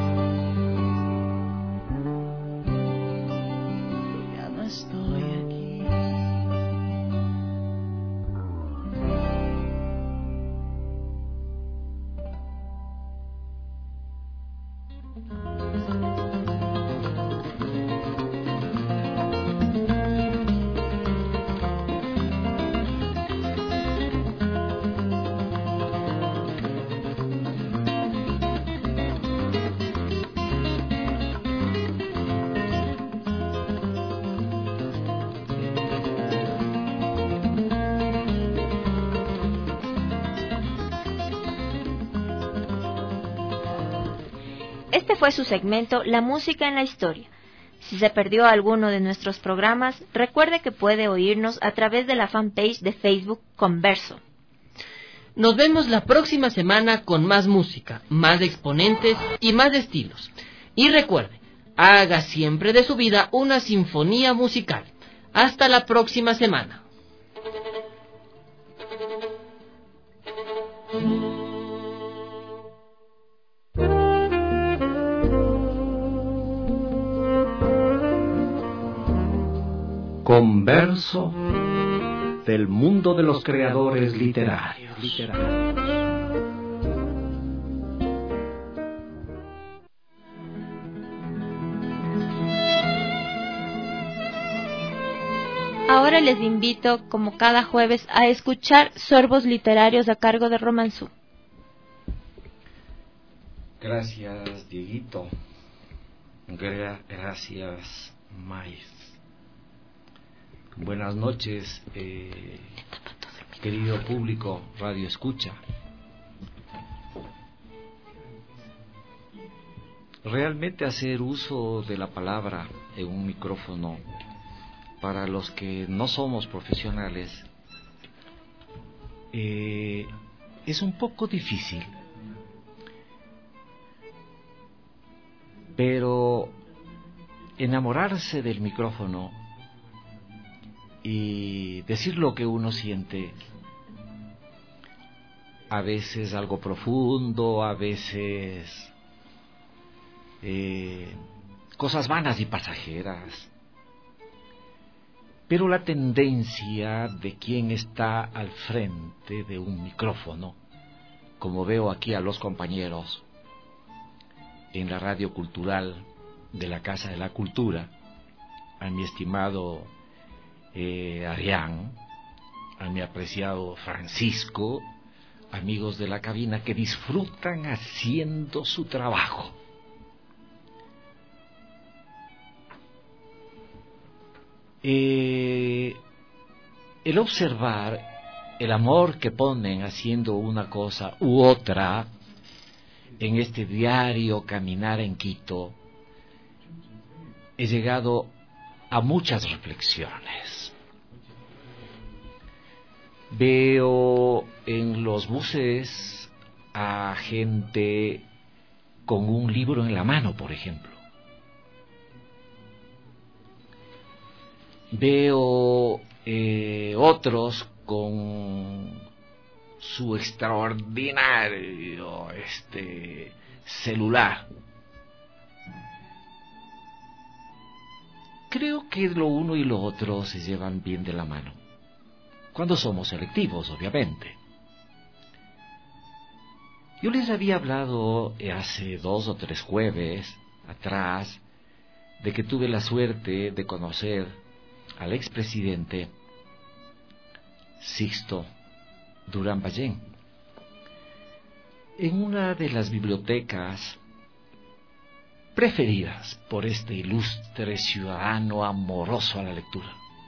Yo ya no estoy aquí. Este fue su segmento La Música en la Historia. Si se perdió alguno de nuestros programas, recuerde que puede oírnos a través de la fanpage de Facebook Converso. Nos vemos la próxima semana con más música, más exponentes y más estilos. Y recuerde, haga siempre de su vida una sinfonía musical. Hasta la próxima semana. Converso del mundo de los creadores literarios. Ahora les invito, como cada jueves, a escuchar Sorbos Literarios a cargo de Romanzú. Gracias, Dieguito. Gracias, Mais. Buenas noches, querido público Radio Escucha. Realmente hacer uso de la palabra en un micrófono para los que no somos profesionales es un poco difícil, pero enamorarse del micrófono y decir lo que uno siente, a veces algo profundo, a veces cosas vanas y pasajeras, pero la tendencia de quien está al frente de un micrófono, como veo aquí a los compañeros en la radio cultural de la Casa de la Cultura, a mi estimado Arián, a mi apreciado Francisco, amigos de la cabina que disfrutan haciendo su trabajo. El observar el amor que ponen haciendo una cosa u otra en este diario caminar en Quito, he llegado a muchas reflexiones. Veo en los buses a gente con un libro en la mano, por ejemplo. Veo otros con su extraordinario celular. Creo que lo uno y lo otro se llevan bien de la mano, cuando somos selectivos, obviamente. Yo les había hablado hace 2 o 3 jueves atrás de que tuve la suerte de conocer al expresidente Sixto Durán Ballén en una de las bibliotecas preferidas por este ilustre ciudadano amoroso a la lectura.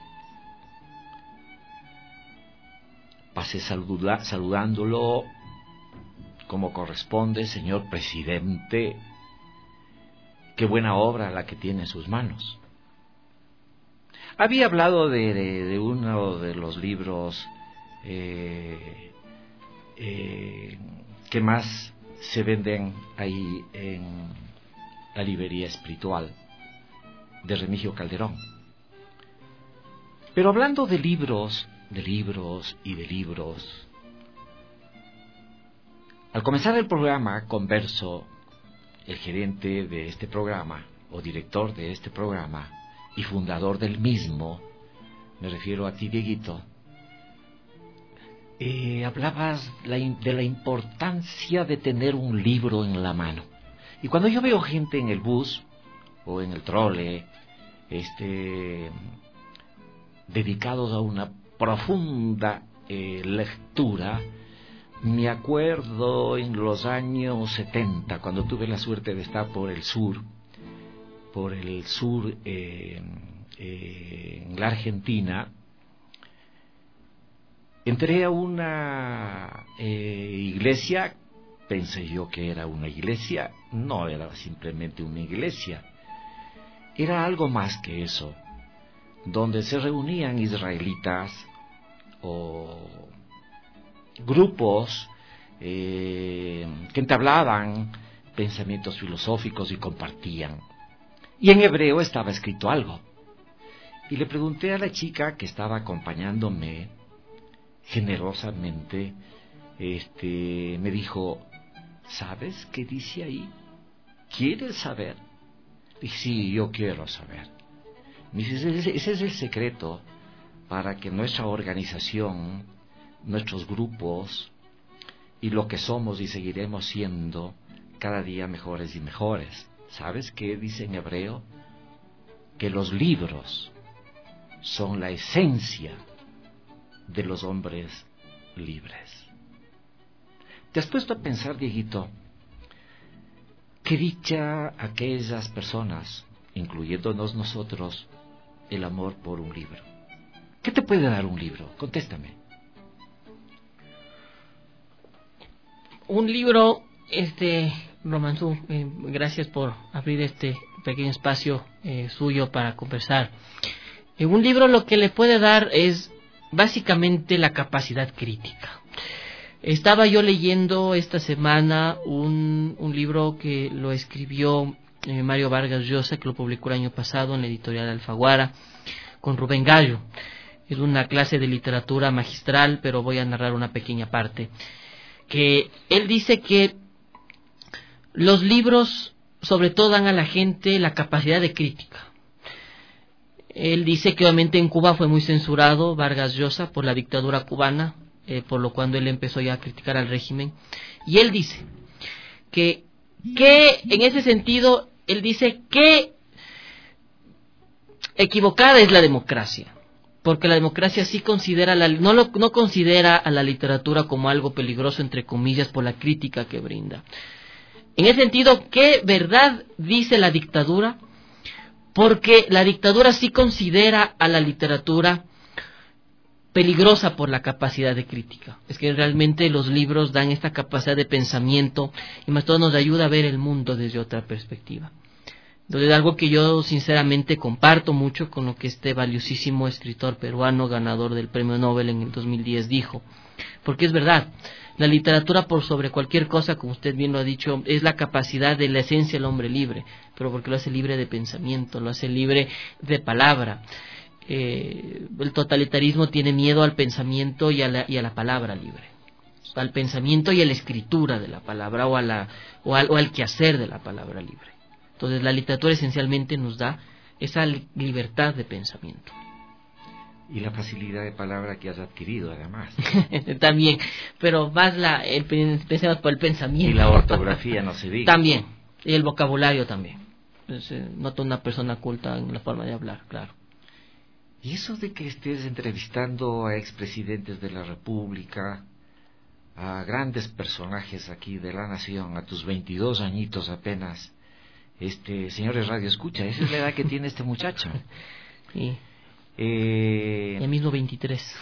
Pasé saludándolo como corresponde, señor presidente. Qué buena obra la que tiene en sus manos. Había hablado de uno de los libros que más se venden ahí en la librería espiritual de Remigio Calderón. Pero hablando de libros, al comenzar el programa conversó el gerente de este programa, o director de este programa, y fundador del mismo, me refiero a ti, Dieguito. Hablabas de la importancia de tener un libro en la mano. Y cuando yo veo gente en el bus o en el trole, dedicados a una profunda lectura, me acuerdo en los años 70, cuando tuve la suerte de estar por el sur en la Argentina. Entré a una iglesia, pensé yo que era una iglesia, no era simplemente una iglesia, era algo más que eso, donde se reunían israelitas o grupos que entablaban pensamientos filosóficos y compartían. Y en hebreo estaba escrito algo. Y le pregunté a la chica que estaba acompañándome, generosamente, me dijo, ¿sabes qué dice ahí? ¿Quieres saber? Dije, sí, yo quiero saber. Me dice, ese es el secreto para que nuestra organización, nuestros grupos y lo que somos y seguiremos siendo cada día mejores y mejores. ¿Sabes qué dice en hebreo? Que los libros son la esencia de los hombres libres. ¿Te has puesto a pensar, Dieguito, qué dicha aquellas personas, incluyéndonos nosotros, el amor por un libro? ¿Qué te puede dar un libro? Contéstame. Un libro, Romanzú, gracias por abrir este pequeño espacio suyo para conversar. Un libro lo que le puede dar es básicamente la capacidad crítica. Estaba yo leyendo esta semana un libro que lo escribió Mario Vargas Llosa, que lo publicó el año pasado en la editorial Alfaguara, con Rubén Gallo. Es una clase de literatura magistral, pero voy a narrar una pequeña parte. Que él dice que los libros sobre todo dan a la gente la capacidad de crítica. Él dice que obviamente en Cuba fue muy censurado Vargas Llosa por la dictadura cubana, por lo cual él empezó ya a criticar al régimen. Y él dice que en ese sentido, él dice que equivocada es la democracia, porque la democracia sí considera no considera a la literatura como algo peligroso, entre comillas, por la crítica que brinda. En ese sentido, ¿qué verdad dice la dictadura? Porque la dictadura sí considera a la literatura peligrosa por la capacidad de crítica. Es que realmente los libros dan esta capacidad de pensamiento y más todo nos ayuda a ver el mundo desde otra perspectiva. Entonces, algo que yo sinceramente comparto mucho con lo que este valiosísimo escritor peruano ganador del Premio Nobel en el 2010 dijo, porque es verdad, la literatura por sobre cualquier cosa, como usted bien lo ha dicho, es la capacidad de la esencia del hombre libre, pero porque lo hace libre de pensamiento, lo hace libre de palabra. El totalitarismo tiene miedo al pensamiento y a la palabra libre, al pensamiento y a la escritura de la palabra o al quehacer de la palabra libre. Entonces la literatura esencialmente nos da esa libertad de pensamiento. Y la facilidad de palabra que has adquirido, además. También, pero más pensemos por el pensamiento. Y la ortografía, no se diga. También, y el vocabulario también. Nota una persona culta en la forma de hablar, claro. Y eso de que estés entrevistando a expresidentes de la República, a grandes personajes aquí de la nación, a tus 22 añitos apenas, señores Radio Escucha, esa es la edad que tiene este muchacho. Sí. El mismo 23.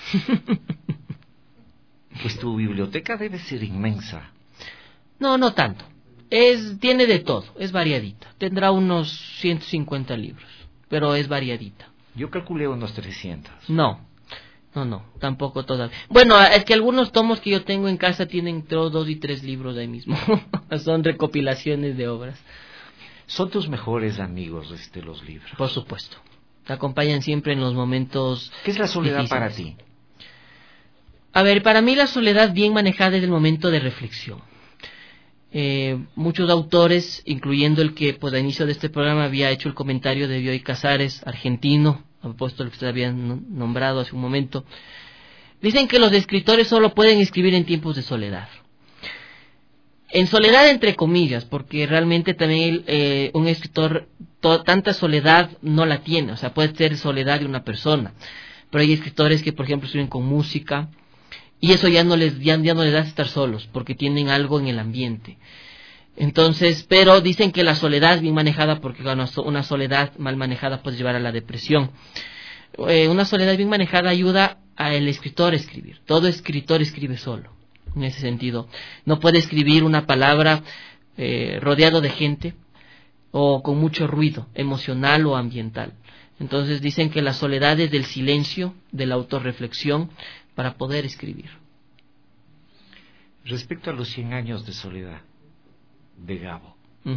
Pues tu biblioteca debe ser inmensa. No tanto. Tiene de todo, es variadita. Tendrá unos 150 libros, pero es variadita. Yo calculé unos 300. No, tampoco todavía. Bueno, es que algunos tomos que yo tengo en casa tienen entre 2 y 3 libros ahí mismo. Son recopilaciones de obras. ¿Son tus mejores amigos los libros? Por supuesto. Te acompañan siempre en los momentos ¿Qué es la soledad difíciles para ti? A ver, para mí la soledad bien manejada es el momento de reflexión. Muchos autores, incluyendo el que pues a inicio de este programa había hecho el comentario de Bioy Casares, argentino, a propósito de lo que usted había nombrado hace un momento, dicen que los escritores solo pueden escribir en tiempos de soledad. En soledad entre comillas, porque realmente también un escritor tanta soledad no la tiene, o sea, puede ser soledad de una persona, pero hay escritores que por ejemplo escriben con música, y eso ya no les da estar solos, porque tienen algo en el ambiente. Entonces, pero dicen que la soledad bien manejada, porque una soledad mal manejada puede llevar a la depresión. Una soledad bien manejada ayuda al escritor a escribir. Todo escritor escribe solo, en ese sentido. No puede escribir una palabra rodeado de gente o con mucho ruido emocional o ambiental. Entonces dicen que la soledad es del silencio, de la autorreflexión, para poder escribir. Respecto a los 100 años de soledad de Gabo,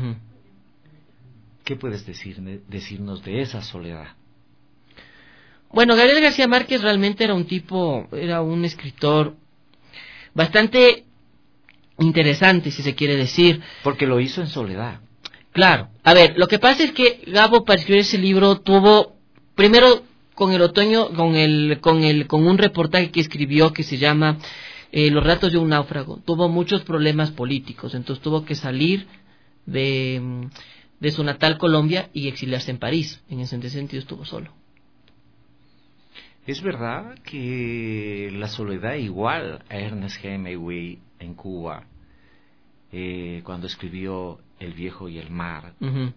¿qué puedes decirnos de esa soledad? Bueno, Gabriel García Márquez realmente era un escritor bastante interesante, si se quiere decir. Porque lo hizo en soledad. Claro. A ver, lo que pasa es que Gabo, para escribir ese libro, tuvo primero con el otoño, con un reportaje que escribió que se llama Los relatos de un náufrago. Tuvo muchos problemas políticos, entonces tuvo que salir de su natal Colombia y exiliarse en París. En ese sentido estuvo solo. ¿Es verdad que la soledad igual a Ernest Hemingway en Cuba, cuando escribió El viejo y el mar,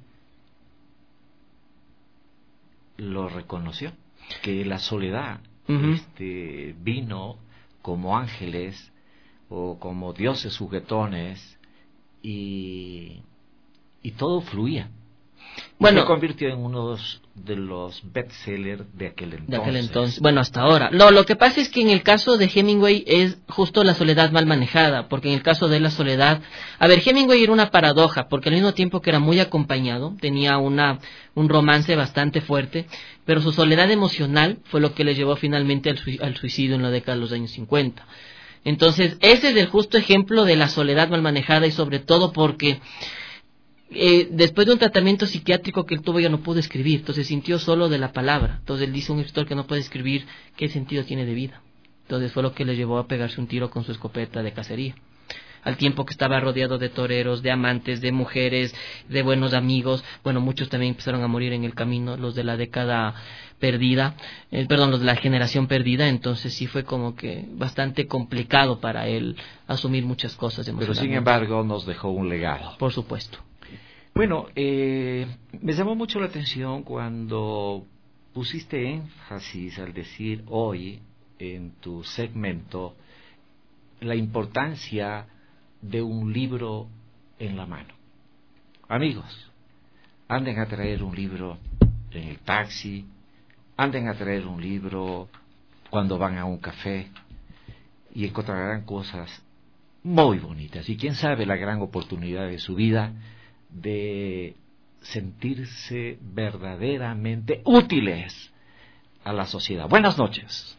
lo reconoció? Que la soledad vino como ángeles o como dioses juguetones y todo fluía. Bueno, se convirtió en uno de los bestsellers de aquel entonces. Bueno, hasta ahora. No, lo que pasa es que en el caso de Hemingway es justo la soledad mal manejada, porque en el caso de la soledad... A ver, Hemingway era una paradoja, porque al mismo tiempo que era muy acompañado, tenía un romance bastante fuerte, pero su soledad emocional fue lo que le llevó finalmente al suicidio en la década de los años 50. Entonces, ese es el justo ejemplo de la soledad mal manejada, y sobre todo porque... después de un tratamiento psiquiátrico que él tuvo ya no pudo escribir, entonces sintió solo de la palabra. Entonces él dice, un escritor que no puede escribir, ¿qué sentido tiene de vida? Entonces fue lo que le llevó a pegarse un tiro con su escopeta de cacería, al tiempo que estaba rodeado de toreros, de amantes, de mujeres, de buenos amigos. Bueno, muchos también empezaron a morir en el camino, los de la década perdida, los de la generación perdida. Entonces sí fue como que bastante complicado para él asumir muchas cosas emocionalmente. Pero sin embargo nos dejó un legado. Por supuesto. Bueno, me llamó mucho la atención cuando pusiste énfasis al decir hoy en tu segmento la importancia de un libro en la mano. Amigos, anden a traer un libro en el taxi, anden a traer un libro cuando van a un café y encontrarán cosas muy bonitas y quién sabe la gran oportunidad de su vida de sentirse verdaderamente útiles a la sociedad. Buenas noches.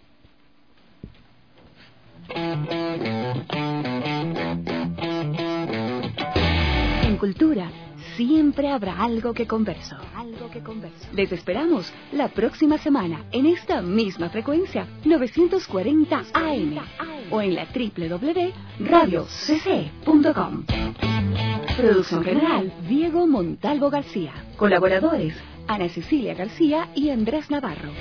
En Cultura siempre habrá algo que converso. Les esperamos la próxima semana en esta misma frecuencia 940 AM o en la www.radiocc.com. Producción general Diego Montalvo García. Colaboradores Ana Cecilia García y Andrés Navarro.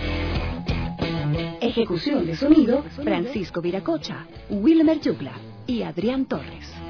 Ejecución de sonido Francisco Viracocha, Wilmer Yugla y Adrián Torres.